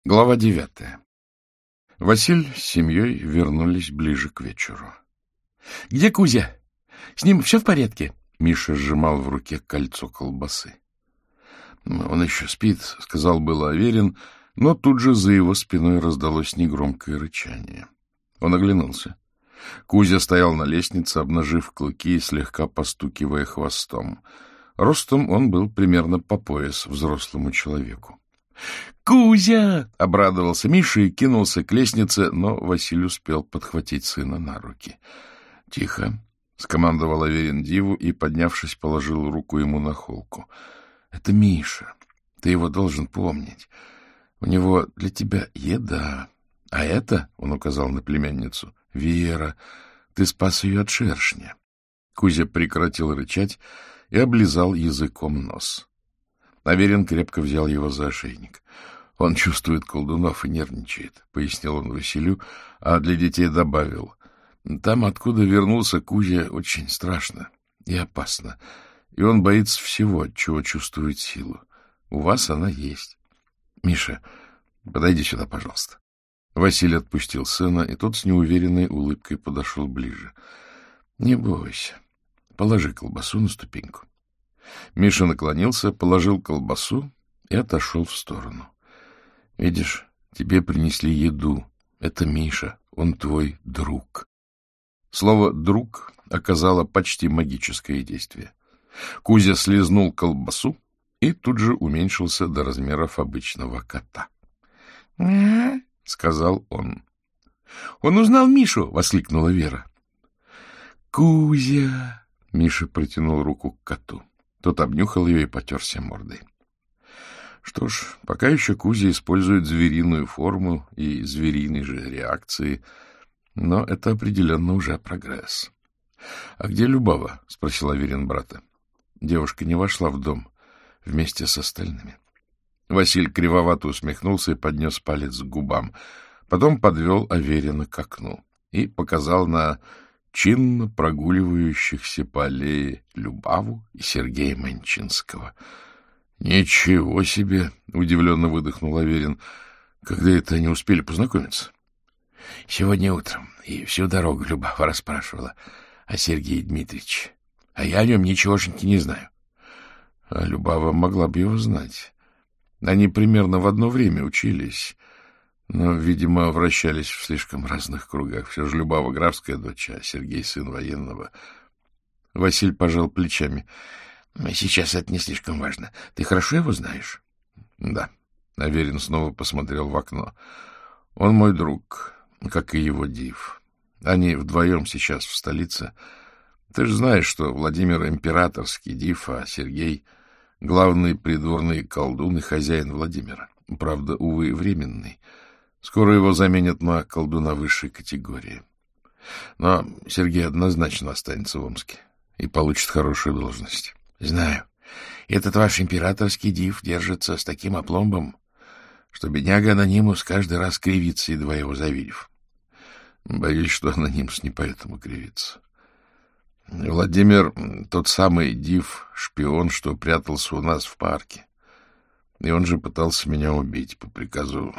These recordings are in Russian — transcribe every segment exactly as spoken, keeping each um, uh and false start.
Глава девятая. Василь с семьей вернулись ближе к вечеру. — Где Кузя? С ним все в порядке? Миша сжимал в руке кольцо колбасы. — Он еще спит, — сказал было Аверин, но тут же за его спиной раздалось негромкое рычание. Он оглянулся. Кузя стоял на лестнице, обнажив клыки и слегка постукивая хвостом. Ростом он был примерно по пояс взрослому человеку. «Кузя!» — обрадовался Миша и кинулся к лестнице, но Василий успел подхватить сына на руки. «Тихо!» — скомандовал Аверин Диву и, поднявшись, положил руку ему на холку. «Это Миша. Ты его должен помнить. У него для тебя еда. А это, — он указал на племянницу, — Вера. Ты спас ее от шершня». Кузя прекратил рычать и облизал языком нос. Аверин крепко взял его за ошейник. — Он чувствует колдунов и нервничает, — пояснил он Василю, а для детей добавил. — Там, откуда вернулся Кузя, очень страшно и опасно, и он боится всего, от чего чувствует силу. У вас она есть. Миша, подойди сюда, пожалуйста. Василий отпустил сына, и тот с неуверенной улыбкой подошел ближе. — Не бойся. Положи колбасу на ступеньку. Миша наклонился, положил колбасу и отошел в сторону. — Видишь, тебе принесли еду. Это Миша, он твой друг. Слово «друг» оказало почти магическое действие. Кузя слизнул колбасу и тут же уменьшился до размеров обычного кота. — сказал он. — Он узнал Мишу! — воскликнула Вера. — Кузя! — Миша протянул руку к коту. Тот обнюхал ее и потерся мордой. Что ж, пока еще Кузя использует звериную форму и звериной же реакции, но это определенно уже прогресс. — А где Любава? — спросил Аверин брата. Девушка не вошла в дом вместе с остальными. Василь кривовато усмехнулся и поднес палец к губам. Потом подвел Аверина к окну и показал на чинно прогуливающихся по аллее Любаву и Сергея Манчинского. — Ничего себе! — удивленно выдохнул Аверин. — Когда это они успели познакомиться? — Сегодня утром. И всю дорогу Любава расспрашивала о Сергее Дмитриевиче. А я о нем ничегошеньки не знаю. А Любава могла бы его знать. Они примерно в одно время учились, но, видимо, вращались в слишком разных кругах. Все же Любава графская дочь, а Сергей сын военного. Василь пожал плечами. — Сейчас это не слишком важно. Ты хорошо его знаешь? — Да. Аверин снова посмотрел в окно. — Он мой друг, как и его Див. Они вдвоем сейчас в столице. Ты же знаешь, что Владимир императорский Див, а Сергей — главный придворный колдун и хозяин Владимира. Правда, увы, временный. Скоро его заменят на колдуна высшей категории. Но Сергей однозначно останется в Омске и получит хорошую должность. — Знаю. Этот ваш императорский Див держится с таким опломбом, что бедняга Анонимус каждый раз кривится, едва его завидев. Боюсь, что Анонимус не поэтому кривится. Владимир — тот самый Див, шпион, что прятался у нас в парке. И он же пытался меня убить по приказу,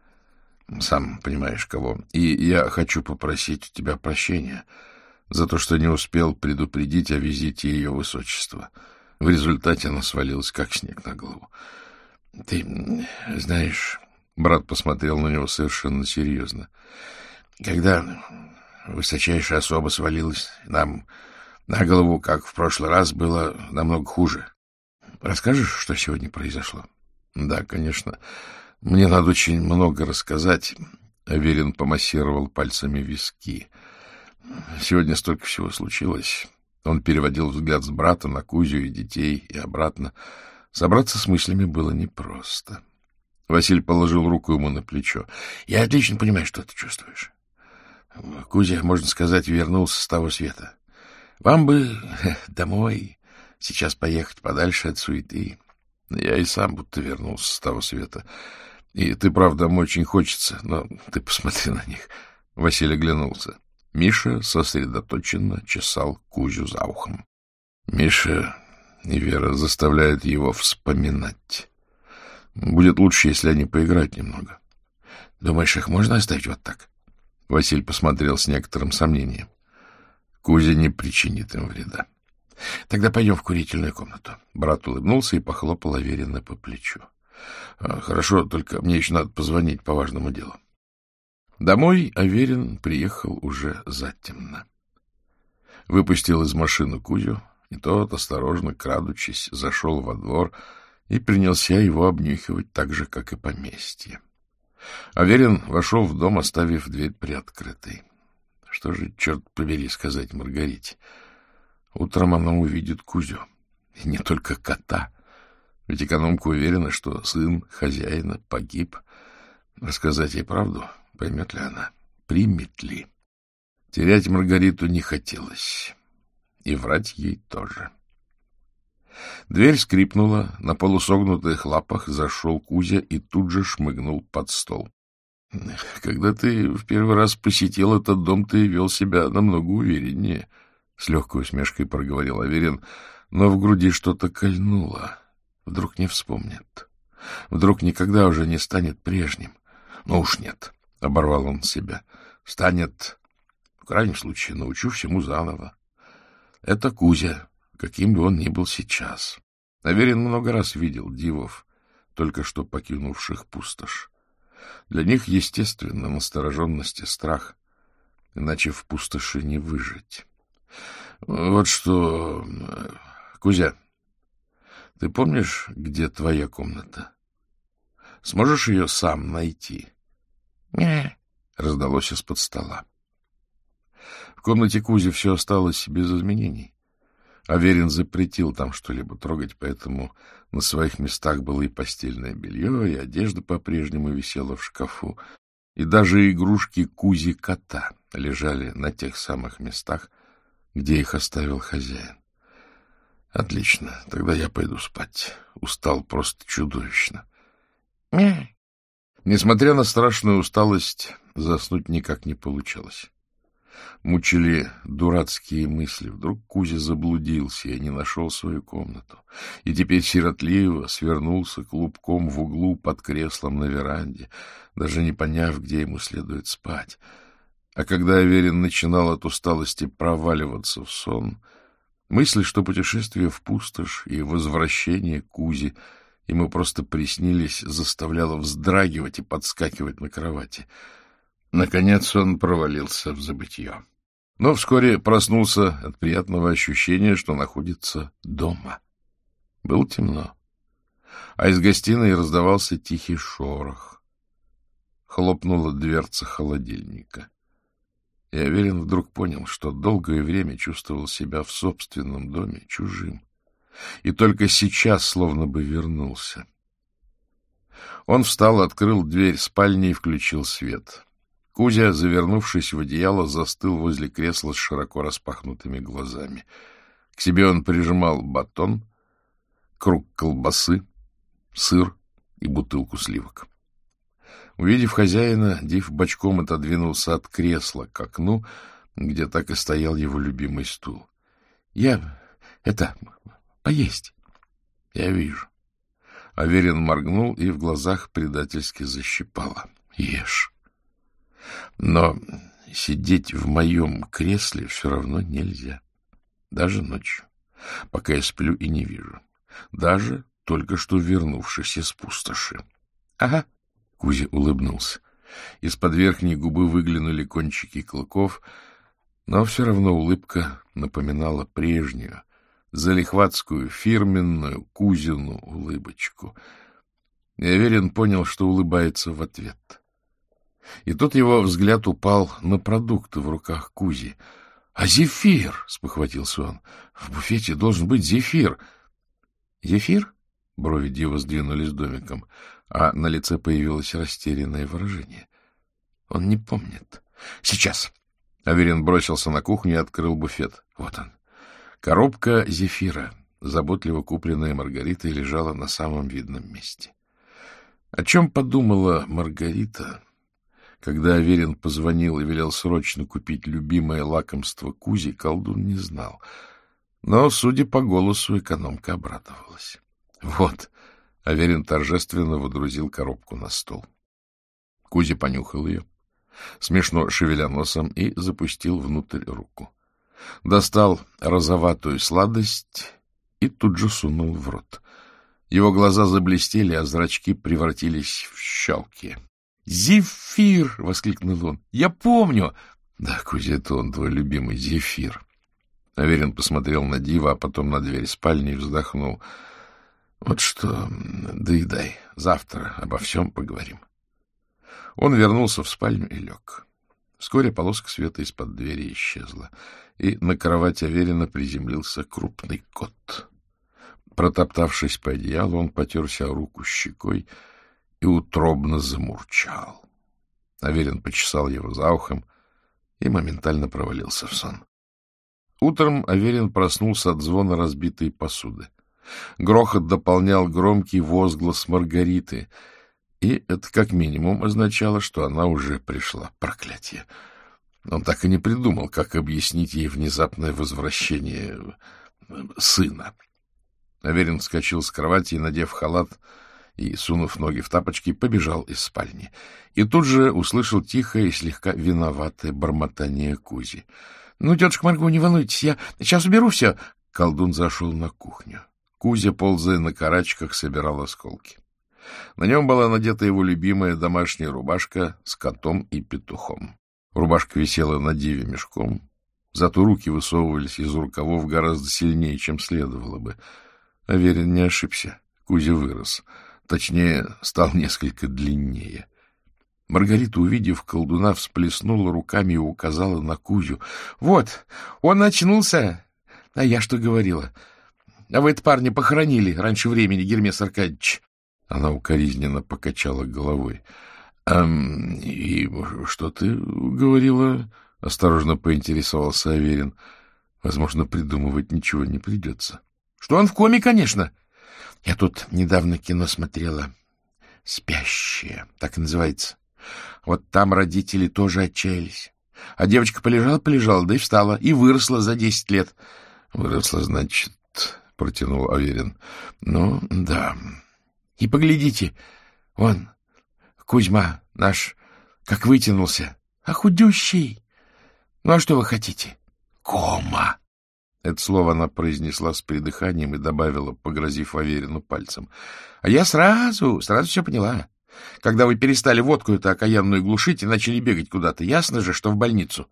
сам понимаешь кого. И я хочу попросить у тебя прощения за то, что не успел предупредить о визите ее высочества. В результате она свалилась, как снег на голову. Ты знаешь, брат посмотрел на него совершенно серьезно. Когда высочайшая особа свалилась нам на голову, как в прошлый раз, было намного хуже. Расскажешь, что сегодня произошло? Да, конечно. Мне надо очень много рассказать. Аверин помассировал пальцами виски. Сегодня столько всего случилось. Он переводил взгляд с брата на Кузю и детей и обратно. Собраться с мыслями было непросто. Василий положил руку ему на плечо. — Я отлично понимаю, что ты чувствуешь. Кузя, можно сказать, вернулся с того света. Вам бы домой, сейчас поехать подальше от суеты. Я и сам будто вернулся с того света. И ты, правда, домой очень хочется, но ты посмотри на них. Василий оглянулся. Миша сосредоточенно чесал Кузю за ухом. Миша и Вера заставляют его вспоминать. Будет лучше, если они поиграют немного. — Думаешь, их можно оставить вот так? Василь посмотрел с некоторым сомнением. Кузя не причинит им вреда. — Тогда пойдем в курительную комнату. Брат улыбнулся и похлопал Аверина по плечу. — Хорошо, только мне еще надо позвонить по важному делу. Домой Аверин приехал уже затемно. Выпустил из машины Кузю, и тот, осторожно крадучись, зашел во двор и принялся его обнюхивать так же, как и поместье. Аверин вошел в дом, оставив дверь приоткрытой. Что же, черт побери, сказать Маргарите? Утром она увидит Кузю, и не только кота. Ведь экономка уверена, что сын хозяина погиб. Рассказать ей правду, поймет ли она, примет ли. Терять Маргариту не хотелось, и врать ей тоже. Дверь скрипнула, на полусогнутых лапах зашел Кузя и тут же шмыгнул под стол. — Когда ты в первый раз посетил этот дом, ты вел себя намного увереннее, — с легкой усмешкой проговорил Аверин, но в груди что-то кольнуло. Вдруг не вспомнит. Вдруг никогда уже не станет прежним. Ну уж нет, — оборвал он себя. Станет, в крайнем случае, научу всему заново. Это Кузя, каким бы он ни был сейчас. Аверин много раз видел дивов, только что покинувших пустошь. Для них, естественно, настороженность и страх, иначе в пустоши не выжить. Вот что, Кузя, ты помнишь, где твоя комната? Сможешь ее сам найти? — Не, — раздалось из-под стола. В комнате Кузи все осталось без изменений. Аверин запретил там что-либо трогать, поэтому на своих местах было и постельное белье, и одежда по-прежнему висела в шкафу, и даже игрушки Кузи-кота лежали на тех самых местах, где их оставил хозяин. Отлично, тогда я пойду спать. Устал просто чудовищно. Несмотря на страшную усталость, заснуть никак не получалось. Мучили дурацкие мысли. Вдруг Кузя заблудился и не нашел свою комнату, и теперь сиротливо свернулся клубком в углу под креслом на веранде, даже не поняв, где ему следует спать. А когда Аверин начинал от усталости проваливаться в сон, мысли, что путешествие в пустошь и возвращение Кузи ему просто приснились, заставляло вздрагивать и подскакивать на кровати. Наконец он провалился в забытье. Но вскоре проснулся от приятного ощущения, что находится дома. Было темно, а из гостиной раздавался тихий шорох. Хлопнула дверца холодильника. И Аверин вдруг понял, что долгое время чувствовал себя в собственном доме чужим. И только сейчас словно бы вернулся. Он встал, открыл дверь спальни и включил свет. Кузя, завернувшись в одеяло, застыл возле кресла с широко распахнутыми глазами. К себе он прижимал батон, круг колбасы, сыр и бутылку сливок. Увидев хозяина, Див бочком отодвинулся от кресла к окну, где так и стоял его любимый стул. — Я... это... поесть. — Я вижу. Аверин моргнул, и в глазах предательски защипало. — Ешь. Но сидеть в моем кресле все равно нельзя. Даже ночью, пока я сплю и не вижу. Даже только что вернувшись из пустоши. — Ага. Кузя улыбнулся. Из-под верхней губы выглянули кончики клыков, но все равно улыбка напоминала прежнюю, залихватскую, фирменную Кузину улыбочку. И Аверин понял, что улыбается в ответ. И тут его взгляд упал на продукты в руках Кузи. — А зефир! — спохватился он. — В буфете должен быть зефир. — Зефир? — брови Дива сдвинулись домиком, а на лице появилось растерянное выражение. Он не помнит. — Сейчас! Аверин бросился на кухню и открыл буфет. Вот он. Коробка зефира, заботливо купленная Маргаритой, лежала на самом видном месте. О чем подумала Маргарита, когда Аверин позвонил и велел срочно купить любимое лакомство Кузи, колдун не знал. Но, судя по голосу, экономка обрадовалась. Вот, Аверин торжественно водрузил коробку на стол. Кузя понюхал ее, смешно шевеля носом, и запустил внутрь руку. Достал розоватую сладость и тут же сунул в рот. Его глаза заблестели, а зрачки превратились в щелки. «Зефир!» — воскликнул он. «Я помню!» «Да, Кузя, это он, твой любимый зефир». Аверин посмотрел на Дива, а потом на дверь спальни и вздохнул. «Вот что, доедай. Завтра обо всем поговорим». Он вернулся в спальню и лег. Вскоре полоска света из-под двери исчезла, и на кровать Аверина приземлился крупный кот. Протоптавшись по одеялу, он потерся о руку щекой и утробно замурчал. Аверин почесал его за ухом и моментально провалился в сон. Утром Аверин проснулся от звона разбитой посуды. Грохот дополнял громкий возглас Маргариты, и это как минимум означало, что она уже пришла. Проклятие! Он так и не придумал, как объяснить ей внезапное возвращение сына. Аверин вскочил с кровати и, надев халат и, сунув ноги в тапочки, побежал из спальни. И тут же услышал тихое и слегка виноватое бормотание Кузи. — Ну, тетушка Марго, не волнуйтесь, я сейчас уберу все. Колдун зашел на кухню. Кузя, ползая на карачках, собирал осколки. На нем была надета его любимая домашняя рубашка с котом и петухом. Рубашка висела на Диве мешком, зато руки высовывались из рукавов гораздо сильнее, чем следовало бы. Аверин не ошибся. Кузя вырос. Точнее, стал несколько длиннее. Маргарита, увидев колдуна, всплеснула руками и указала на Кузю. — Вот, он очнулся. А я что говорила? А вы это парня похоронили раньше времени, Гермес Аркадьевич. Она укоризненно покачала головой. — И что ты говорила? — осторожно поинтересовался Аверин. Возможно, придумывать ничего не придется. — Что он в коме, конечно. Я тут недавно кино смотрела. «Спящие», так и называется. Вот там родители тоже отчаялись. А девочка полежала-полежала, да и встала, и выросла за десять лет. — Выросла, значит, — протянул Аверин. — Ну, да. И поглядите, вон, Кузьма наш, как вытянулся, а худющий. Ну, а что вы хотите? Кома. Это слово она произнесла с придыханием и добавила, погрозив Аверину пальцем. — А я сразу, сразу все поняла. Когда вы перестали водку эту окаянную глушить и начали бегать куда-то, ясно же, что в больницу.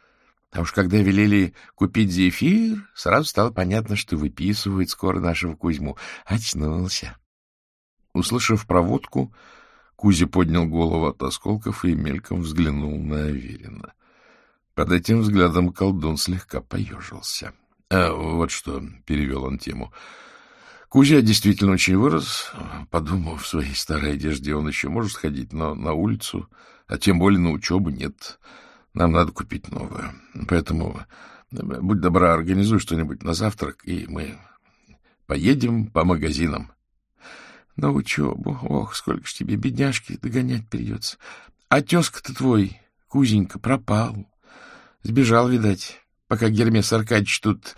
А уж когда велели купить зефир, сразу стало понятно, что выписывают скоро нашего Кузьму. Очнулся. Услышав про водку, Кузя поднял голову от осколков и мельком взглянул на Аверина. Под этим взглядом колдун слегка поежился. — А вот что, — перевел он тему. Кузя действительно очень вырос. Подумал, в своей старой одежде он еще может ходить, но на улицу, а тем более на учебу нет. Нам надо купить новую. Поэтому, будь добра, организуй что-нибудь на завтрак, и мы поедем по магазинам. — На учебу? Ох, сколько ж тебе, бедняжки, догонять придется. А тезка-то твой, Кузенька, пропал. Сбежал, видать, пока Гермес Аркадьевич тут...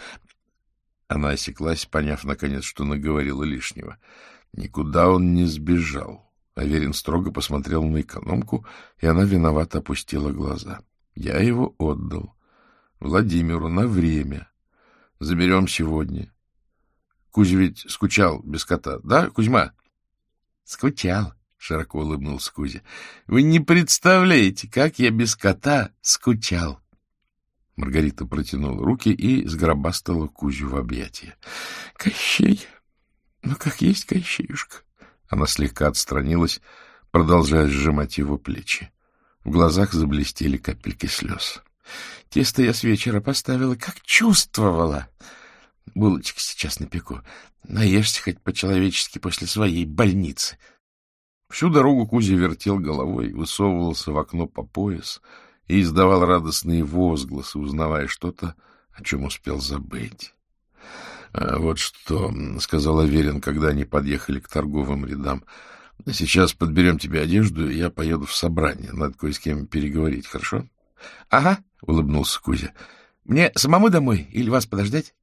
Она осеклась, поняв, наконец, что наговорила лишнего. Никуда он не сбежал. Аверин строго посмотрел на экономку, и она виновато опустила глаза. Я его отдал Владимиру на время. Заберем сегодня. Кузя ведь скучал без кота, да, Кузьма? — Скучал, — широко улыбнулся Кузя. — Вы не представляете, как я без кота скучал. Маргарита протянула руки и сгробастала Кузю в объятия. — Кощей! Ну, как есть Кощеюшка! Она слегка отстранилась, продолжая сжимать его плечи. В глазах заблестели капельки слез. — Тесто я с вечера поставила, как чувствовала! Булочки сейчас напеку. Наешься хоть по-человечески после своей больницы. Всю дорогу Кузя вертел головой, высовывался в окно по пояс и издавал радостные возгласы, узнавая что-то, о чем успел забыть. — А вот что, — сказал Аверин, когда они подъехали к торговым рядам, — сейчас подберем тебе одежду, и я поеду в собрание. Надо кое с кем переговорить, хорошо? — Ага, — улыбнулся Кузя. — Мне самому домой или вас подождать?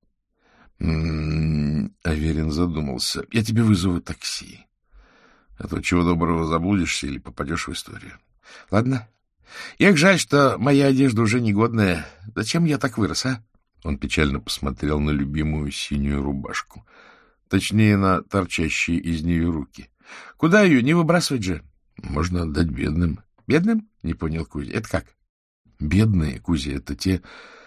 Аверин задумался. — Я тебе вызову такси. А то чего доброго заблудишься или попадешь в историю. — Ладно. Эх, жаль, что моя одежда уже негодная. Зачем я так вырос, а? Он печально посмотрел на любимую синюю рубашку. Точнее, на торчащие из нее руки. — Куда ее? Не выбрасывать же. — Можно отдать бедным. — Бедным? — не понял Кузя. — Это как? — Бедные, Кузя, это те,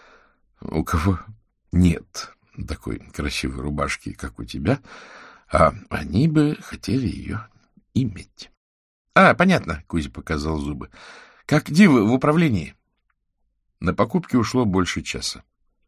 у кого нет такой красивой рубашки, как у тебя, а они бы хотели ее иметь. — А, понятно, — Кузя показал зубы. — Как дивы в управлении. На покупки ушло больше часа.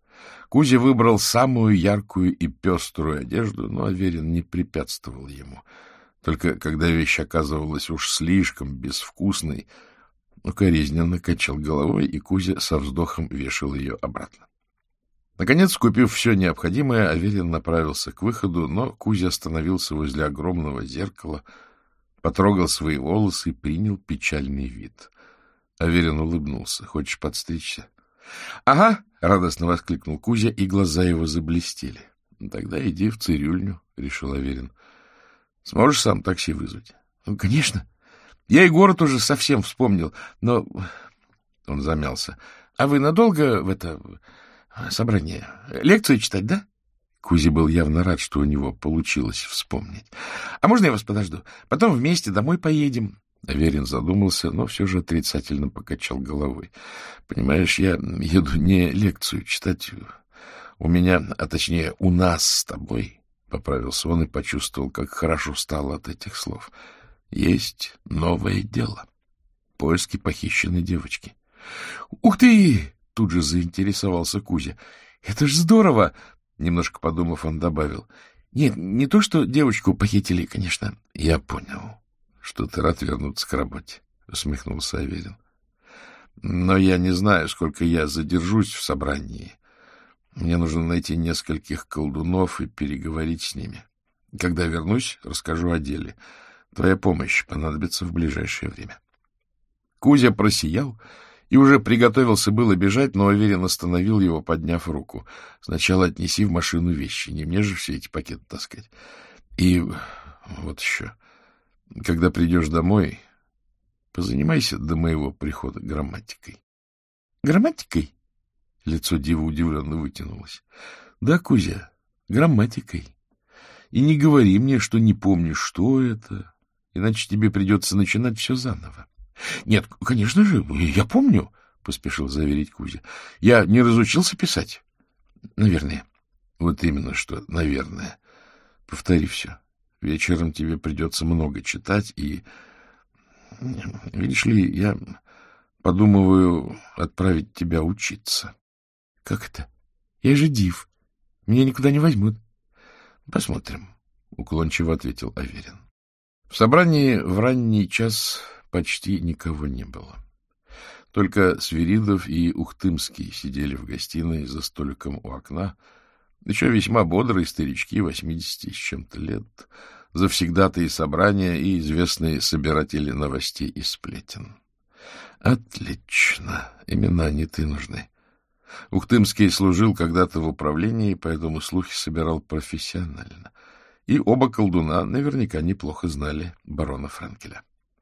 Кузя выбрал самую яркую и пеструю одежду, но Аверин не препятствовал ему. Только когда вещь оказывалась уж слишком безвкусной, укоризненно качал головой, и Кузя со вздохом вешал ее обратно. Наконец, купив все необходимое, Аверин направился к выходу, но Кузя остановился возле огромного зеркала, потрогал свои волосы и принял печальный вид. Аверин улыбнулся. — Хочешь подстричься? — Ага! — радостно воскликнул Кузя, и глаза его заблестели. — Тогда иди в цирюльню, — решил Аверин. — Сможешь сам такси вызвать? — Ну, конечно. Я и город уже совсем вспомнил, но... Он замялся. — А вы надолго в это собрание? Лекцию читать, да? Кузя был явно рад, что у него получилось вспомнить. — А можно я вас подожду? Потом вместе домой поедем. Аверин задумался, но все же отрицательно покачал головой. — Понимаешь, я еду не лекцию читать. У меня, а точнее у нас с тобой, — поправился он и почувствовал, как хорошо стало от этих слов, — есть новое дело. Поиски похищенной девочки. — Ух ты! — тут же заинтересовался Кузя. — Это ж здорово! — немножко подумав, он добавил. — Нет, не то, что девочку похитили, конечно. — Я понял, что ты рад вернуться к работе, — усмехнулся Аверин. — Но я не знаю, сколько я задержусь в собрании. Мне нужно найти нескольких колдунов и переговорить с ними. Когда вернусь, расскажу о деле. Твоя помощь понадобится в ближайшее время. Кузя просиял и уже приготовился было бежать, но Аверин остановил его, подняв руку. — Сначала отнеси в машину вещи, не мне же все эти пакеты таскать. И вот еще... Когда придешь домой, позанимайся до моего прихода грамматикой. — Грамматикой? Лицо Дивы удивленно вытянулось. — Да, Кузя, грамматикой. И не говори мне, что не помнишь, что это, иначе тебе придется начинать все заново. — Нет, конечно же, я помню, — поспешил заверить Кузя. — Я не разучился писать. — Наверное. — Вот именно что, наверное. Повтори все. Вечером тебе придется много читать, и, видишь ли, я подумываю отправить тебя учиться. — Как это? Я же див. Меня никуда не возьмут. — Посмотрим, — уклончиво ответил Аверин. В собрании в ранний час почти никого не было. Только Свиридов и Ухтымский сидели в гостиной за столиком у окна, еще весьма бодрые старички, восьмидесяти с чем-то лет, завсегдатые собрания и известные собиратели новостей и сплетен. Отлично, именно они-то и нужны. Ухтымский служил когда-то в управлении, поэтому слухи собирал профессионально. И оба колдуна наверняка неплохо знали барона Френкеля.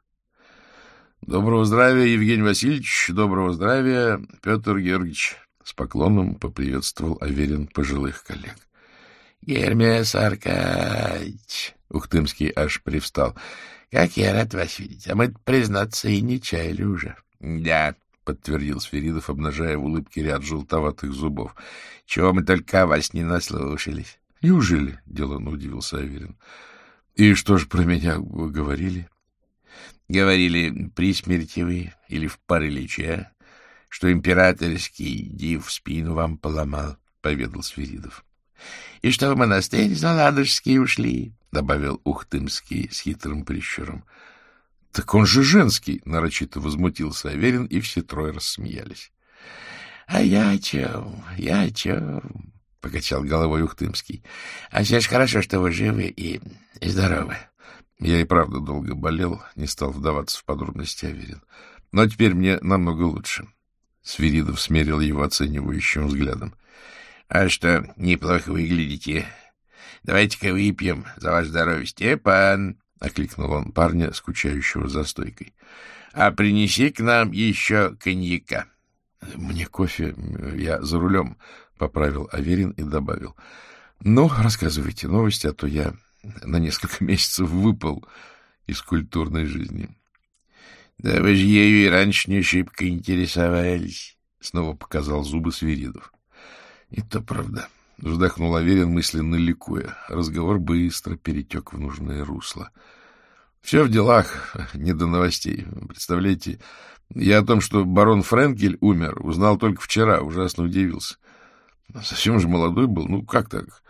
— Доброго здравия, Евгений Васильевич, доброго здравия, Петр Георгиевич! — с поклоном поприветствовал Аверин пожилых коллег. — Гермес Аркадьевич! — Ухтымский аж привстал. — Как я рад вас видеть! А мы, признаться, и не чаяли уже. — Да, — подтвердил Свиридов, обнажая в улыбке ряд желтоватых зубов. — Чего мы только о вас не наслушались. — Неужели? — деланно удивился Аверин. — И что ж про меня вы говорили? — Говорили, при смерти вы или в параличе, что императорский див в спину вам поломал, — поведал Свиридов. — И что в монастырь за Ладожский ушли, — добавил Ухтымский с хитрым прищуром. — Так он же женский! — нарочито возмутился Аверин, и все трое рассмеялись. — А я о чем? Я о чем? — покачал головой Ухтымский. — А все ж хорошо, что вы живы и здоровы. Я и правда долго болел, не стал вдаваться в подробности Аверин. Но теперь мне намного лучше. Свиридов смерил его оценивающим взглядом. — А что, неплохо выглядите. Давайте-ка выпьем за ваше здоровье, Степан! — окликнул он парня, скучающего за стойкой. А принеси к нам еще коньяка. — Мне кофе, я за рулем, — поправил Аверин и добавил. — Ну, рассказывайте новости, а то я на несколько месяцев выпал из культурной жизни. — Да вы же ею и раньше не шибко интересовались, — снова показал зубы Свиридов. — И то правда, — вздохнул Аверин, мысленно ликуя. Разговор быстро перетек в нужное русло. — Все в делах, не до новостей. Представляете, я о том, что барон Френкель умер, узнал только вчера, ужасно удивился. Совсем же молодой был, ну как так?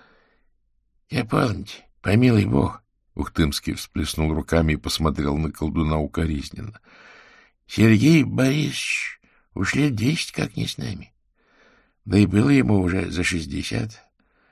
— Я помните, помилуй бог, — Ухтымский всплеснул руками и посмотрел на колдуна укоризненно. — Сергей Борисович уж лет десять как не с нами. Да и было ему уже за шестьдесят.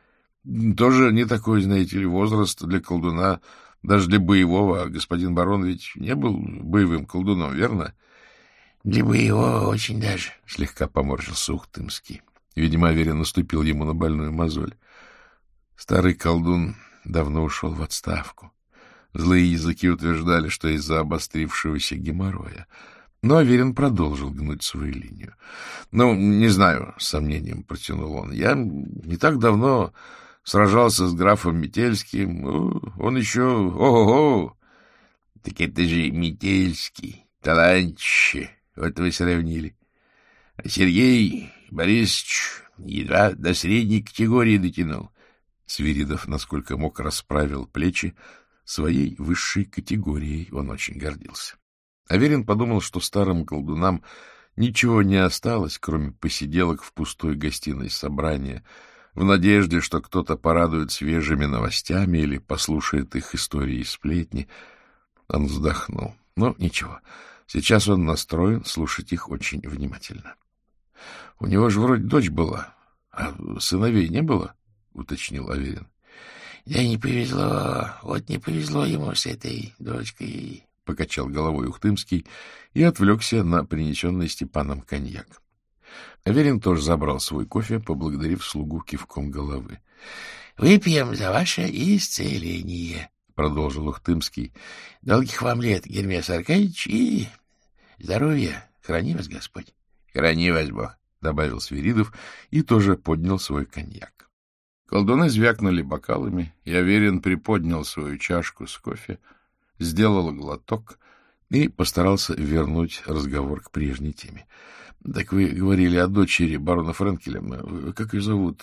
Тоже не такой, знаете ли, возраст для колдуна, даже для боевого. А господин барон ведь не был боевым колдуном, верно? — Для боевого очень даже, — слегка поморщился Ухтымский. Видимо, Аверин наступил ему на больную мозоль. Старый колдун давно ушел в отставку. Злые языки утверждали, что из-за обострившегося геморроя. Но Аверин продолжил гнуть свою линию. — Ну, не знаю, — с сомнением протянул он. — Я не так давно сражался с графом Метельским. Он еще... Ого-го! — Так это же Метельский, талантище. Вот вы сравнили. А Сергей Борисович едва до средней категории дотянул. Свиридов, насколько мог, расправил плечи. Своей высшей категорией он очень гордился. Аверин подумал, что старым колдунам ничего не осталось, кроме посиделок в пустой гостиной собрания, в надежде, что кто-то порадует свежими новостями или послушает их истории и сплетни. Он вздохнул. Но ничего, сейчас он настроен слушать их очень внимательно. — У него же вроде дочь была, а сыновей не было? — уточнил Аверин. — Да не повезло, вот не повезло ему с этой дочкой, — покачал головой Ухтымский и отвлекся на принесенный Степаном коньяк. Аверин тоже забрал свой кофе, поблагодарив слугу кивком головы. — Выпьем за ваше исцеление, — продолжил Ухтымский. — Долгих вам лет, Гермес Аркадьевич, и здоровья. Храни вас Господь. — Храни вас Бог, — добавил Свиридов и тоже поднял свой коньяк. Колдуны звякнули бокалами, и Аверин приподнял свою чашку с кофе, сделал глоток и постарался вернуть разговор к прежней теме. — Так вы говорили о дочери барона Френкеля. Как ее зовут?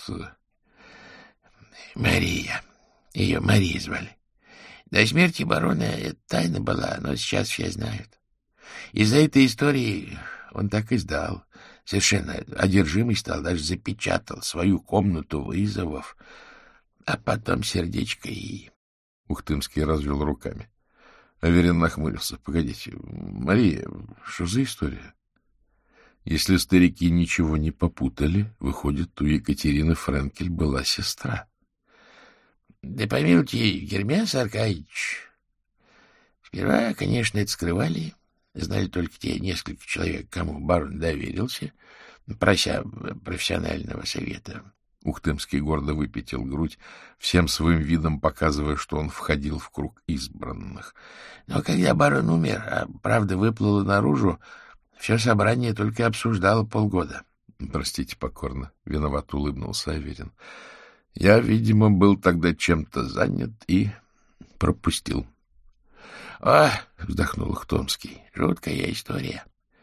— Мария. Ее Мария звали. До смерти барона это тайна была, но сейчас все знают. Из-за этой истории он так и сдал. Совершенно одержимый стал, даже запечатал свою комнату вызовов, а потом сердечко и... Ухтымский развел руками. Аверин нахмурился. — Погодите, Мария, что за история? Если старики ничего не попутали, выходит, у Екатерины Френкель была сестра. — Да помилуйте, Гермес Аркадьевич. Сперва, конечно, это скрывали. Знали только те несколько человек, кому барон доверился, прося профессионального совета. Ухтымский гордо выпятил грудь, всем своим видом показывая, что он входил в круг избранных. Но когда барон умер, а правда выплыла наружу, все собрание только обсуждало полгода. — Простите покорно, — виноват улыбнулся Аверин. — Я, видимо, был тогда чем-то занят и пропустил. — О, — вздохнул Ухтомский, — жуткая история.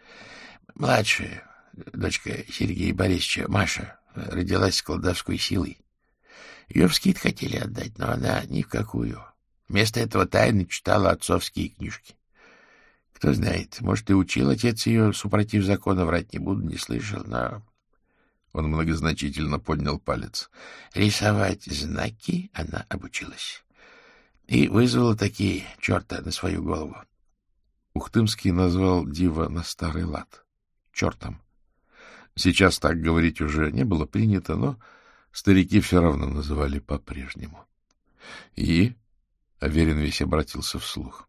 Младшая дочка Сергея Борисовича, Маша, родилась с колдовской силой. Ее в скит хотели отдать, но она ни в какую. Вместо этого тайно читала отцовские книжки. Кто знает, может, и учил отец ее, супротив закона, врать не буду, не слышал, но... Он многозначительно поднял палец. Рисовать знаки она обучилась. И вызвала такие черта на свою голову. Ухтымский назвал дива на старый лад чертом. Сейчас так говорить уже не было принято, но старики все равно называли по-прежнему. И Аверин весь обратился вслух.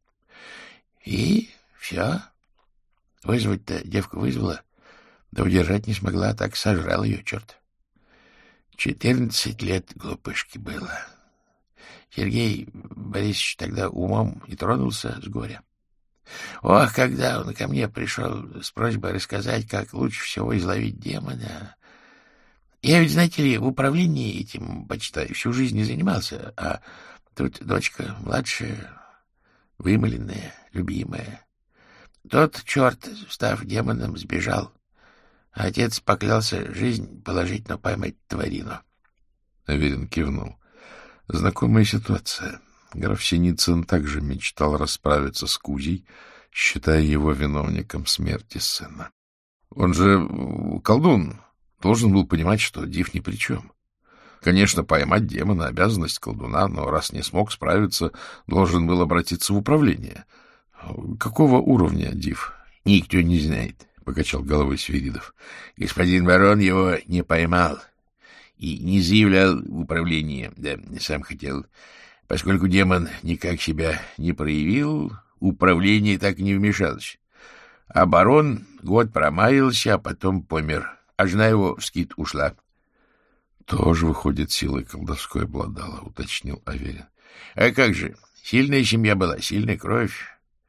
И все. Вызвать-то девку вызвала, да удержать не смогла, так сожрал ее черт. Четырнадцать лет глупышки было. Сергей Борисович тогда умом и тронулся с горя. Ох, когда он ко мне пришел с просьбой рассказать, как лучше всего изловить демона. Я ведь, знаете ли, в управлении этим, почитай, всю жизнь не занимался, а тут дочка младшая, вымыленная, любимая. Тот черт, став демоном, сбежал. А отец поклялся жизнь положить, но поймать тварину. Аверин кивнул. Знакомая ситуация. Граф Синицын также мечтал расправиться с Кузей, считая его виновником смерти сына. Он же колдун, должен был понимать, что Див ни при чем. Конечно, поймать демона — обязанность колдуна, но раз не смог справиться, должен был обратиться в управление. Какого уровня Див? — Никто не знает, — покачал головой Свиридов. Господин барон его не поймал и не заявлял в управление, да, сам хотел. Поскольку демон никак себя не проявил, управление так и не вмешалось. А барон год промаялся, а потом помер, а жена его вскит ушла. — Тоже, выходит, силой колдовской обладала, — уточнил Аверин. — А как же, сильная семья была, сильная кровь.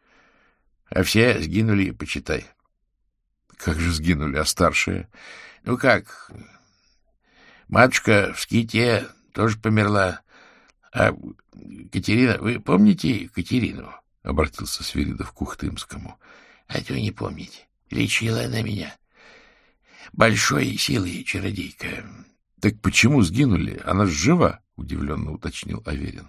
А все сгинули, почитай. — Как же сгинули, а старшие? — Ну как, матушка в ските тоже померла. А Катерина, вы помните Катерину? — обратился Свиридов к Ухтымскому. — А то не помните. Лечила она меня. Большой силой чародейка. — Так почему сгинули? Она ж жива, — удивленно уточнил Аверин.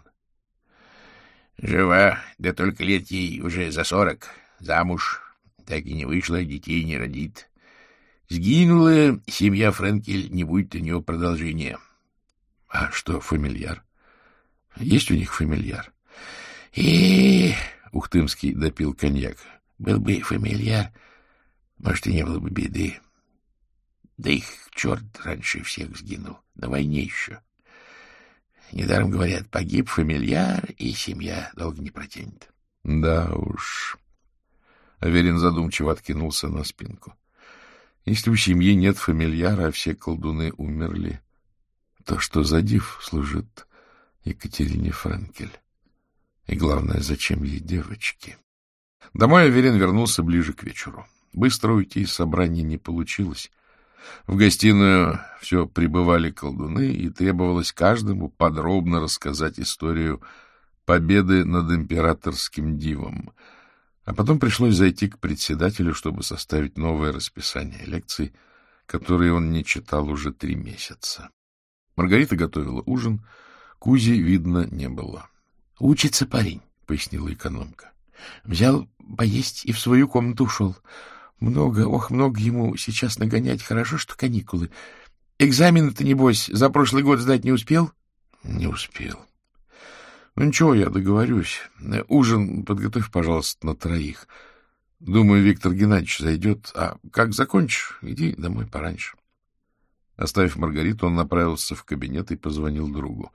— Жива, да только лет ей уже за сорок. Замуж так и не вышла, детей не родит. Сгинула семья Френкель, не будет у нее продолжения. — А что, фамильяр? Есть у них фамильяр? — И Ухтымский допил коньяк. Был бы фамильяр, может, и не было бы беды. Да их черт раньше всех сгинул, на войне еще. Недаром говорят, погиб фамильяр, и семья долго не протянет. — Да уж. Аверин задумчиво откинулся на спинку. Если у семьи нет фамильяра, а все колдуны умерли, то что за Див служит Екатерине Френкель? И главное, зачем ей девочки? Домой Аверин вернулся ближе к вечеру. Быстро уйти из собрания не получилось. В гостиную все прибывали колдуны, и требовалось каждому подробно рассказать историю победы над императорским дивом. А потом пришлось зайти к председателю, чтобы составить новое расписание лекций, которые он не читал уже три месяца. Маргарита готовила ужин, Кузи видно не было. — Учится парень, — пояснила экономка. Взял поесть и в свою комнату ушел. Много, ох, много ему сейчас нагонять. Хорошо, что каникулы. Экзамены-то, небось, за прошлый год сдать не успел? — Не успел. — Ну, ничего, я договорюсь. Ужин подготовь, пожалуйста, на троих. Думаю, Виктор Геннадьевич зайдет. А как закончишь, иди домой пораньше. Оставив Маргариту, он направился в кабинет и позвонил другу.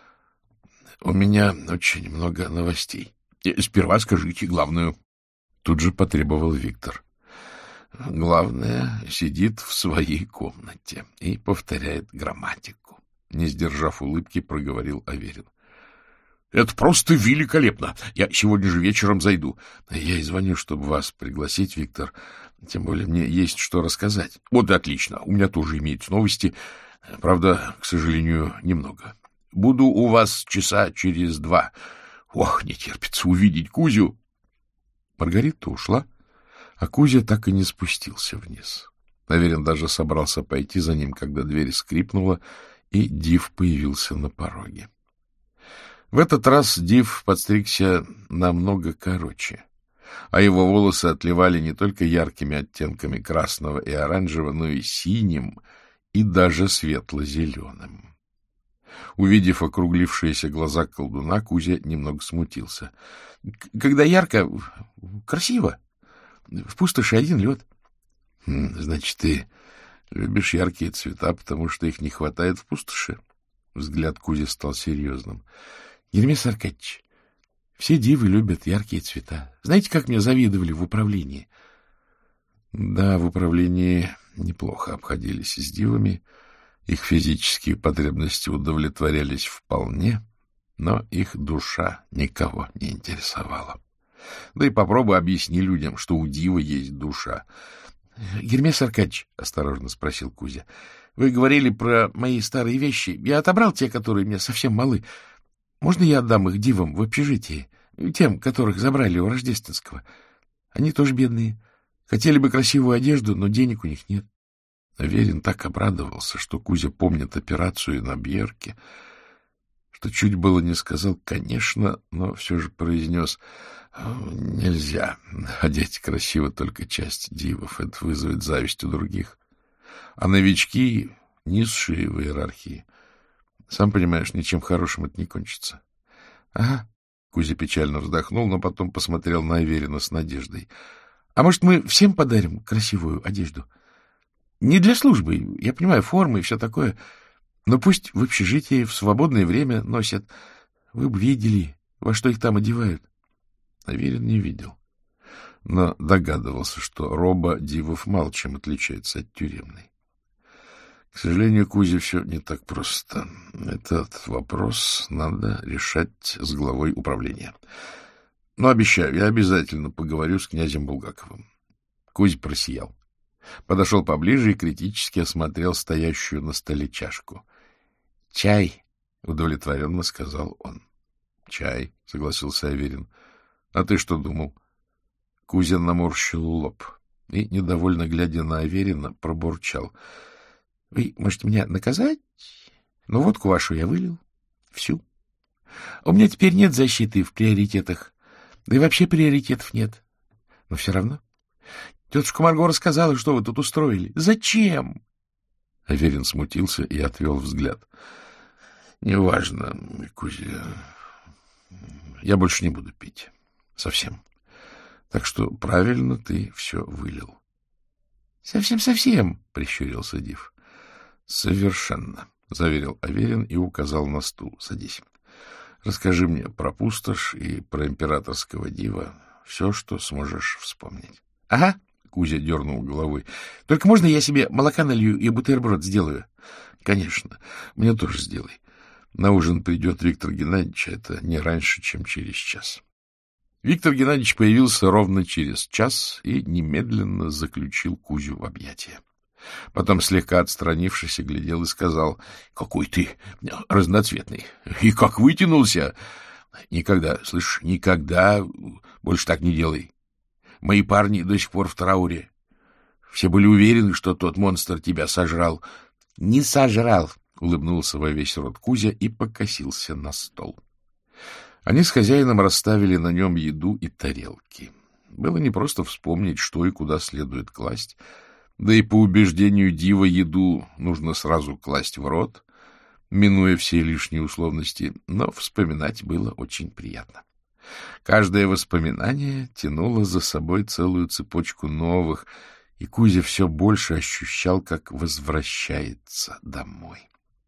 — У меня очень много новостей. Сперва скажите главную. Тут же потребовал Виктор. Главное сидит в своей комнате и повторяет грамматику. Не сдержав улыбки, проговорил Аверин. — Это просто великолепно! Я сегодня же вечером зайду. Я и звоню, чтобы вас пригласить, Виктор. Тем более мне есть что рассказать. Вот и отлично. У меня тоже имеются новости. Правда, к сожалению, немного. Буду у вас часа через два. Ох, не терпится увидеть Кузю. Маргарита ушла, а Кузя так и не спустился вниз. Аверин даже собрался пойти за ним, когда дверь скрипнула, и Див появился на пороге. В этот раз Див подстригся намного короче, а его волосы отливали не только яркими оттенками красного и оранжевого, но и синим, и даже светло-зеленым. Увидев округлившиеся глаза колдуна, Кузя немного смутился. — Когда ярко, красиво. В пустоши один лед. — Значит, ты любишь яркие цвета, потому что их не хватает в пустоши? Взгляд Кузи стал серьезным. — Еремей Аркадьевич, все дивы любят яркие цвета. Знаете, как мне завидовали в управлении? Да, в управлении неплохо обходились с дивами. Их физические потребности удовлетворялись вполне, но их душа никого не интересовала. Да и попробуй объясни людям, что у дива есть душа. — Гермес Аркадьевич, — осторожно спросил Кузя, — вы говорили про мои старые вещи. Я отобрал те, которые мне совсем малы. Можно я отдам их дивам в общежитии? Тем, которых забрали у Рождественского. Они тоже бедные. Хотели бы красивую одежду, но денег у них нет. Аверин так обрадовался, что Кузя помнит операцию на Бьерке, что чуть было не сказал «конечно», но все же произнес: нельзя одеть красиво только часть дивов, это вызовет зависть у других. А новички — низшие в иерархии. Сам понимаешь, ничем хорошим это не кончится. — Ага. Кузя печально вздохнул, но потом посмотрел на Аверина с надеждой. — А может, мы всем подарим красивую одежду? Не для службы, я понимаю, формы и все такое, но пусть в общежитии в свободное время носят. Вы бы видели, во что их там одевают. Аверин не видел, но догадывался, что роба дивов мало чем отличается от тюремной. К сожалению, Кузе все не так просто. Этот вопрос надо решать с главой управления. Но обещаю, я обязательно поговорю с князем Булгаковым. Кузя просиял. Подошел поближе и критически осмотрел стоящую на столе чашку. — Чай, — удовлетворенно сказал он. — Чай, — согласился Аверин. — А ты что думал? Кузя наморщил лоб и, недовольно глядя на Аверина, пробурчал: — Вы можете меня наказать, но водку вашу я вылил. Всю. У меня теперь нет защиты в приоритетах. Да и вообще приоритетов нет. Но все равно. Тетушка Марго рассказала, что вы тут устроили. Зачем? Аверин смутился и отвел взгляд. — Неважно, Кузя. Я больше не буду пить. Совсем. Так что правильно ты все вылил. — Совсем-совсем, — прищурился див. — Совершенно, — заверил Аверин и указал на стул. — Садись. Расскажи мне про пустошь и про императорского дива все, что сможешь вспомнить. — Ага, — Кузя дернул головой. — Только можно я себе молока налью и бутерброд сделаю? — Конечно. Мне тоже сделай. На ужин придет Виктор Геннадьевич, это не раньше, чем через час. Виктор Геннадьевич появился ровно через час и немедленно заключил Кузю в объятия. Потом, слегка отстранившись, глядел и сказал: — Какой ты разноцветный! И как вытянулся! Никогда, слышь, никогда больше так не делай. Мои парни до сих пор в трауре. Все были уверены, что тот монстр тебя сожрал. — Не сожрал! — улыбнулся во весь рот Кузя и покосился на стол. Они с хозяином расставили на нем еду и тарелки. Было непросто вспомнить, что и куда следует класть. Да и по убеждению дива еду нужно сразу класть в рот, минуя все лишние условности, но вспоминать было очень приятно. Каждое воспоминание тянуло за собой целую цепочку новых, и Кузя все больше ощущал, как возвращается домой.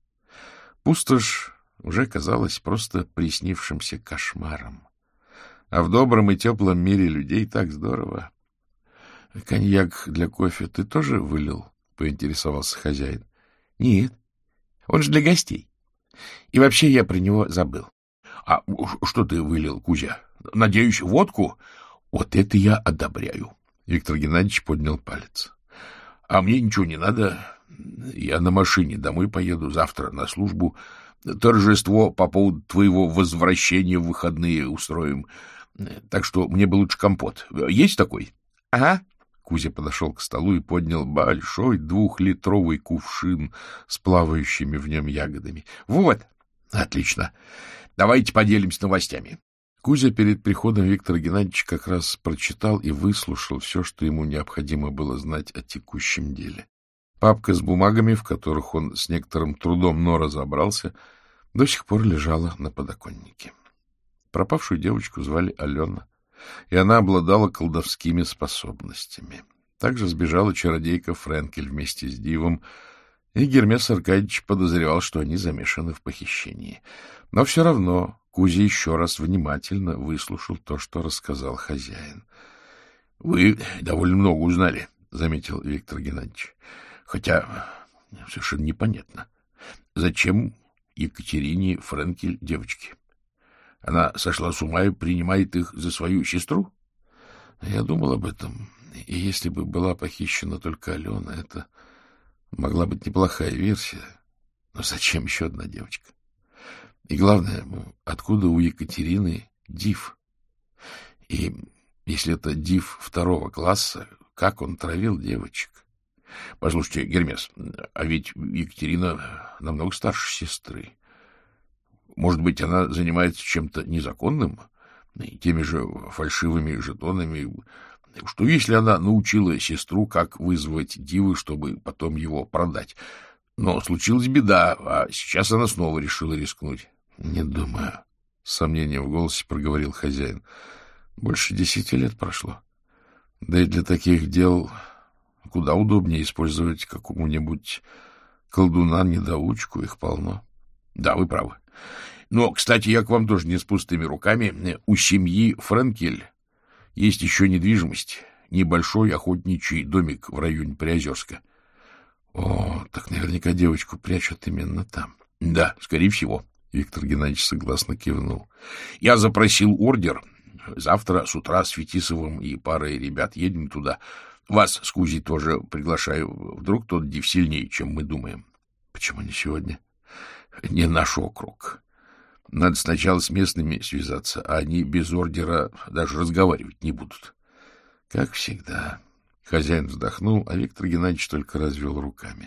Пустошь уже казалась просто приснившимся кошмаром. А в добром и теплом мире людей так здорово. — Коньяк для кофе ты тоже вылил? — поинтересовался хозяин. — Нет, он же для гостей. И вообще я про него забыл. — А что ты вылил, Кузя? Надеюсь, водку? Вот это я одобряю. Виктор Геннадьевич поднял палец. — А мне ничего не надо. Я на машине домой поеду, завтра на службу. Торжество по поводу твоего возвращения в выходные устроим. Так что мне бы лучше компот. Есть такой? — Ага. Кузя подошел к столу и поднял большой двухлитровый кувшин с плавающими в нем ягодами. — Вот. — Отлично. Давайте поделимся новостями. Кузя перед приходом Виктора Геннадьевича как раз прочитал и выслушал все, что ему необходимо было знать о текущем деле. Папка с бумагами, в которых он с некоторым трудом, но разобрался, до сих пор лежала на подоконнике. Пропавшую девочку звали Алена, и она обладала колдовскими способностями. Также сбежала чародейка Френкель вместе с дивом, и Гермес Аркадьевич подозревал, что они замешаны в похищении. Но все равно Кузя еще раз внимательно выслушал то, что рассказал хозяин. — Вы довольно много узнали, — заметил Виктор Геннадьевич. — Хотя совершенно непонятно, зачем Екатерине Френкель девочки? Она сошла с ума и принимает их за свою сестру? Я думал об этом. И если бы была похищена только Алена, это могла быть неплохая версия. Но зачем еще одна девочка? И главное, откуда у Екатерины див? И если это див второго класса, как он травил девочек? Послушайте, Гермес, а ведь Екатерина намного старше сестры. Может быть, она занимается чем-то незаконным, теми же фальшивыми жетонами? Что если она научила сестру, как вызвать дивы, чтобы потом его продать? Но случилась беда, а сейчас она снова решила рискнуть. — Не думаю, — с сомнением в голосе проговорил хозяин. — Больше десяти лет прошло. Да и для таких дел куда удобнее использовать какому-нибудь колдуна-недоучку, их полно. — Да, вы правы. Но, кстати, я к вам тоже не с пустыми руками. У семьи Френкель есть еще недвижимость, небольшой охотничий домик в районе Приозерска. — О, так наверняка девочку прячут именно там. — Да, скорее всего. Виктор Геннадьевич согласно кивнул. — Я запросил ордер. Завтра с утра с Фетисовым и парой ребят едем туда. Вас с Кузей тоже приглашаю. Вдруг тот див сильнее, чем мы думаем. — Почему не сегодня? — Не наш округ. Надо сначала с местными связаться, а они без ордера даже разговаривать не будут. — Как всегда. Хозяин вздохнул, а Виктор Геннадьевич только развел руками.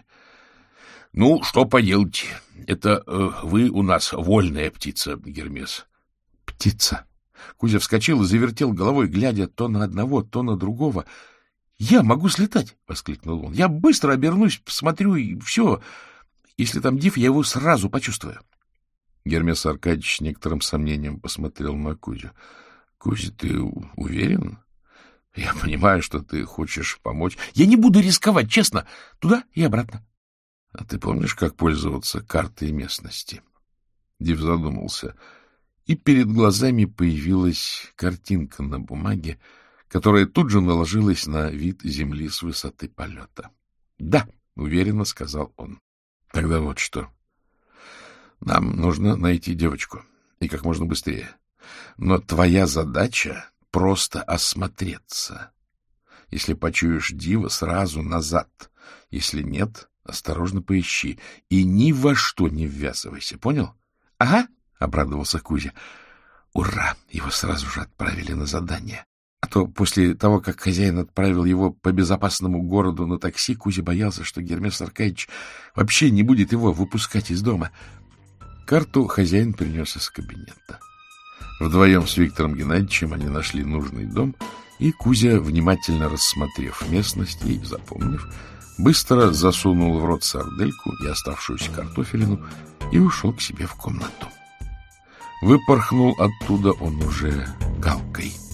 — Ну, что поделать? Это э, вы у нас вольная птица, Гермес. — Птица? Кузя вскочил и завертел головой, глядя то на одного, то на другого. — Я могу слетать! — воскликнул он. — Я быстро обернусь, посмотрю, и все. Если там див, я его сразу почувствую. Гермес Аркадьевич с некоторым сомнением посмотрел на Кузю. — Кузя, ты уверен? Я понимаю, что ты хочешь помочь. — Я не буду рисковать, честно. Туда и обратно. — А ты помнишь, как пользоваться картой местности? Див задумался, и перед глазами появилась картинка на бумаге, которая тут же наложилась на вид земли с высоты полета. — Да, — уверенно сказал он. — Тогда вот что. Нам нужно найти девочку, и как можно быстрее. Но твоя задача — просто осмотреться. Если почуешь дива, сразу назад. Если нет, осторожно поищи. И ни во что не ввязывайся, понял? — Ага, — обрадовался Кузя. — Ура! Его сразу же отправили на задание. А то после того, как хозяин отправил его по безопасному городу на такси, Кузя боялся, что Гермес Аркадьевич вообще не будет его выпускать из дома. Карту хозяин принес из кабинета. Вдвоем с Виктором Геннадьевичем они нашли нужный дом, и Кузя, внимательно рассмотрев местность и запомнив, быстро засунул в рот сардельку и оставшуюся картофелину и ушел к себе в комнату. Выпорхнул оттуда он уже галкой.